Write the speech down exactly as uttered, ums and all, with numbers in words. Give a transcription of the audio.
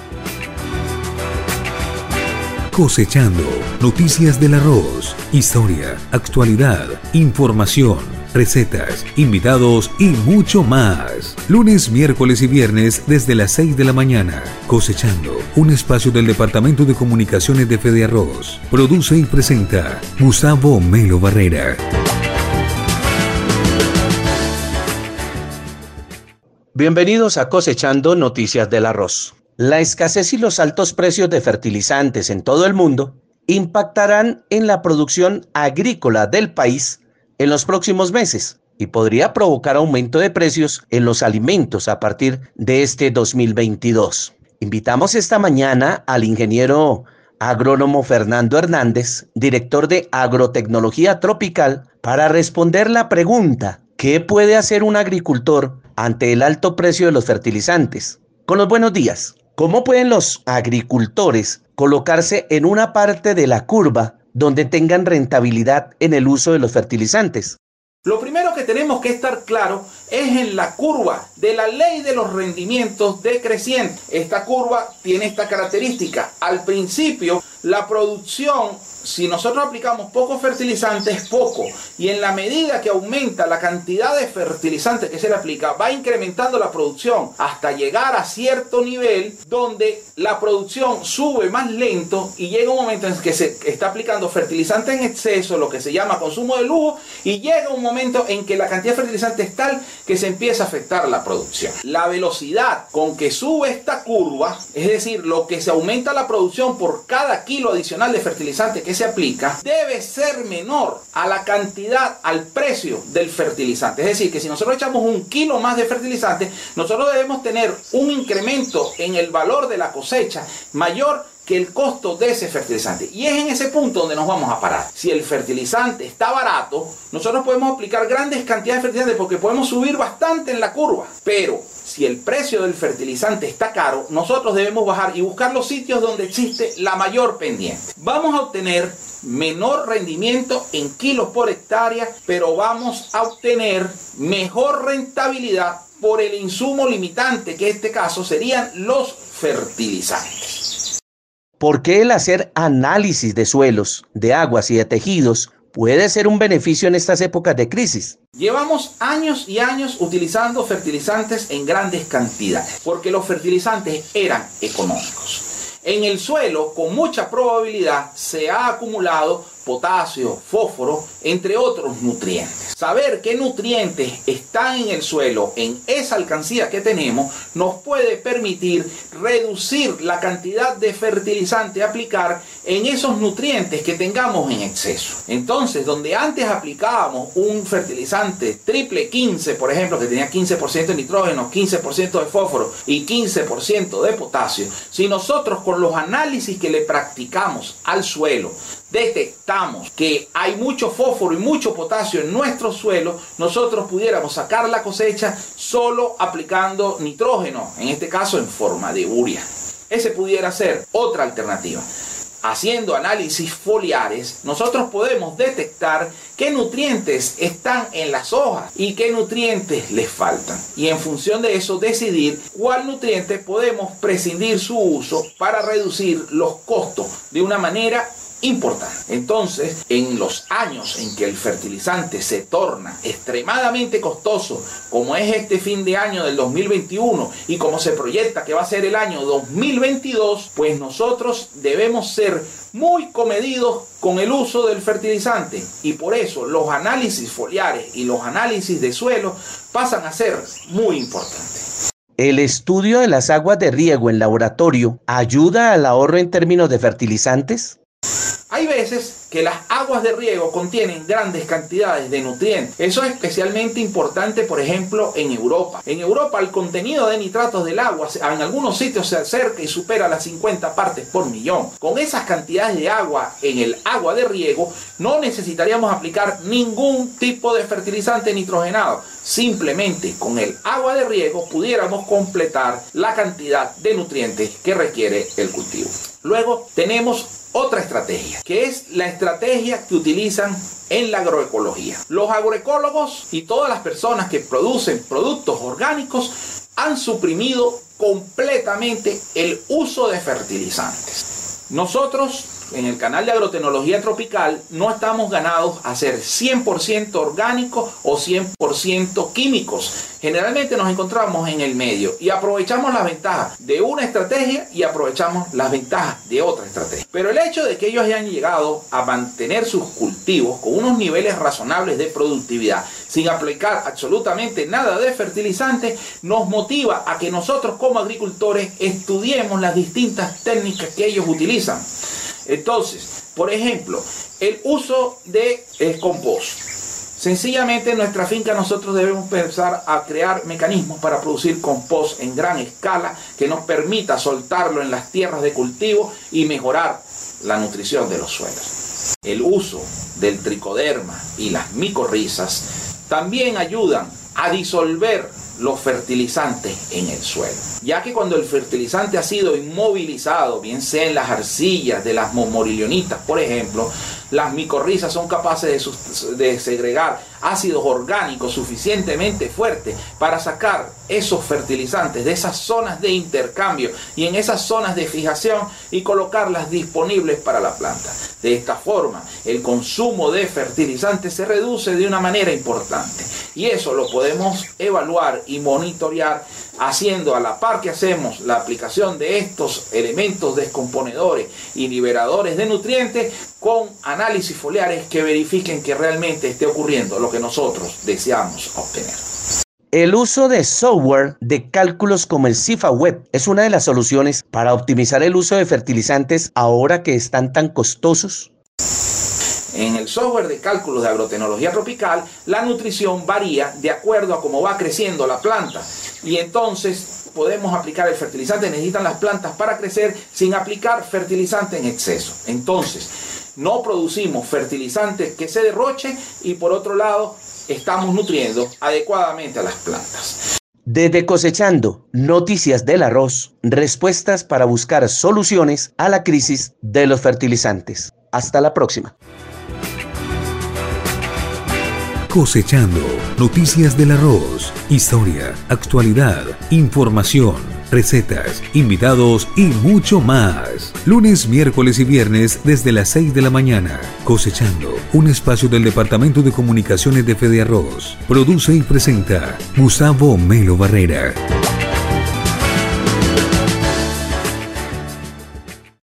Cosechando, noticias del arroz, historia, actualidad, información, recetas, invitados y mucho más. Lunes, miércoles y viernes desde las seis de la mañana. Cosechando, un espacio del Departamento de Comunicaciones de Fede Arroz. Produce y presenta Gustavo Melo Barrera. Bienvenidos a Cosechando, noticias del arroz. La escasez y los altos precios de fertilizantes en todo el mundo impactarán en la producción agrícola del país en los próximos meses y podría provocar aumento de precios en los alimentos a partir de este dos mil veintidós. Invitamos esta mañana al ingeniero agrónomo Fernando Hernández, director de Agrotecnología Tropical, para responder la pregunta: ¿qué puede hacer un agricultor ante el alto precio de los fertilizantes? Con los buenos días. ¿Cómo pueden los agricultores colocarse en una parte de la curva donde tengan rentabilidad en el uso de los fertilizantes? Lo primero que tenemos que estar claro es en la curva de la ley de los rendimientos decrecientes. Esta curva tiene esta característica. Al principio, la producción, si nosotros aplicamos poco fertilizante, es poco. Y en la medida que aumenta la cantidad de fertilizante que se le aplica, va incrementando la producción hasta llegar a cierto nivel donde la producción sube más lento y llega un momento en que se está aplicando fertilizante en exceso, lo que se llama consumo de lujo, y llega un momento en que la cantidad de fertilizante es tal que se empieza a afectar la producción. La velocidad con que sube esta curva, es decir, lo que se aumenta la producción por cada kilo adicional de fertilizante que se aplica, debe ser menor a la cantidad, al precio del fertilizante. Es decir, que si nosotros echamos un kilo más de fertilizante, nosotros debemos tener un incremento en el valor de la cosecha mayor que el costo de ese fertilizante. Y es en ese punto donde nos vamos a parar. Si el fertilizante está barato, nosotros podemos aplicar grandes cantidades de fertilizante porque podemos subir bastante en la curva. Pero si el precio del fertilizante está caro, nosotros debemos bajar y buscar los sitios donde existe la mayor pendiente. Vamos a obtener menor rendimiento en kilos por hectárea, pero vamos a obtener mejor rentabilidad por el insumo limitante, que en este caso serían los fertilizantes. ¿Por qué el hacer análisis de suelos, de aguas y de tejidos puede ser un beneficio en estas épocas de crisis? Llevamos años y años utilizando fertilizantes en grandes cantidades, porque los fertilizantes eran económicos. En el suelo, con mucha probabilidad, se ha acumulado potasio, fósforo, entre otros nutrientes. Saber qué nutrientes están en el suelo, en esa alcancía que tenemos, nos puede permitir reducir la cantidad de fertilizante a aplicar en esos nutrientes que tengamos en exceso. Entonces, donde antes aplicábamos un fertilizante triple quince, por ejemplo, que tenía quince por ciento de nitrógeno, quince por ciento de fósforo y quince por ciento de potasio, si nosotros con los análisis que le practicamos al suelo detectamos que hay mucho fósforo y mucho potasio en nuestro suelo, nosotros pudiéramos sacar la cosecha solo aplicando nitrógeno, en este caso en forma de urea. Ese pudiera ser otra alternativa. Haciendo análisis foliares, nosotros podemos detectar qué nutrientes están en las hojas y qué nutrientes les faltan. Y en función de eso decidir cuál nutriente podemos prescindir su uso para reducir los costos de una manera importante. Entonces, en los años en que el fertilizante se torna extremadamente costoso, como es este fin de año del dos mil veintiuno y como se proyecta que va a ser el año dos mil veintidós, pues nosotros debemos ser muy comedidos con el uso del fertilizante, y por eso los análisis foliares y los análisis de suelo pasan a ser muy importantes. ¿El estudio de las aguas de riego en laboratorio ayuda al ahorro en términos de fertilizantes? Hay veces que las aguas de riego contienen grandes cantidades de nutrientes. Eso es especialmente importante, por ejemplo, en Europa. En Europa el contenido de nitratos del agua en algunos sitios se acerca y supera las cincuenta partes por millón. Con esas cantidades de agua en el agua de riego no necesitaríamos aplicar ningún tipo de fertilizante nitrogenado. Simplemente con el agua de riego pudiéramos completar la cantidad de nutrientes que requiere el cultivo. Luego tenemos otra estrategia, que es la estrategia que utilizan en la agroecología. Los agroecólogos y todas las personas que producen productos orgánicos han suprimido completamente el uso de fertilizantes. Nosotros en el canal de Agrotecnología Tropical no estamos ganados a ser cien por ciento orgánicos o cien por ciento químicos. Generalmente nos encontramos en el medio y aprovechamos las ventajas de una estrategia y aprovechamos las ventajas de otra estrategia. Pero el hecho de que ellos hayan llegado a mantener sus cultivos con unos niveles razonables de productividad sin aplicar absolutamente nada de fertilizantes nos motiva a que nosotros como agricultores estudiemos las distintas técnicas que ellos utilizan. Entonces, por ejemplo, el uso de el compost. Sencillamente en nuestra finca nosotros debemos empezar a crear mecanismos para producir compost en gran escala que nos permita soltarlo en las tierras de cultivo y mejorar la nutrición de los suelos. El uso del tricoderma y las micorrizas también ayudan a disolver los fertilizantes en el suelo, ya que cuando el fertilizante ha sido inmovilizado, bien sea en las arcillas de las morilonitas, por ejemplo, las micorrizas son capaces de, de segregar ácidos orgánicos suficientemente fuertes para sacar esos fertilizantes de esas zonas de intercambio y en esas zonas de fijación y colocarlas disponibles para la planta. De esta forma, el consumo de fertilizantes se reduce de una manera importante y eso lo podemos evaluar y monitorear haciendo a la par que hacemos la aplicación de estos elementos descomponedores y liberadores de nutrientes con análisis foliares que verifiquen que realmente esté ocurriendo lo que nosotros deseamos obtener. El uso de software de cálculos como el Cifaweb es una de las soluciones para optimizar el uso de fertilizantes ahora que están tan costosos. En el software de cálculos de Agrotecnología Tropical, la nutrición varía de acuerdo a cómo va creciendo la planta. Y entonces podemos aplicar el fertilizante que necesitan las plantas para crecer sin aplicar fertilizante en exceso. Entonces, no producimos fertilizantes que se derrochen y por otro lado, estamos nutriendo adecuadamente a las plantas. Desde Cosechando, Noticias del Arroz, respuestas para buscar soluciones a la crisis de los fertilizantes. Hasta la próxima. Cosechando, Noticias del Arroz, historia, actualidad, información, recetas, invitados y mucho más. Lunes, miércoles y viernes desde las seis de la mañana. Cosechando, un espacio del Departamento de Comunicaciones de Fede Arroz. Produce y presenta Gustavo Melo Barrera.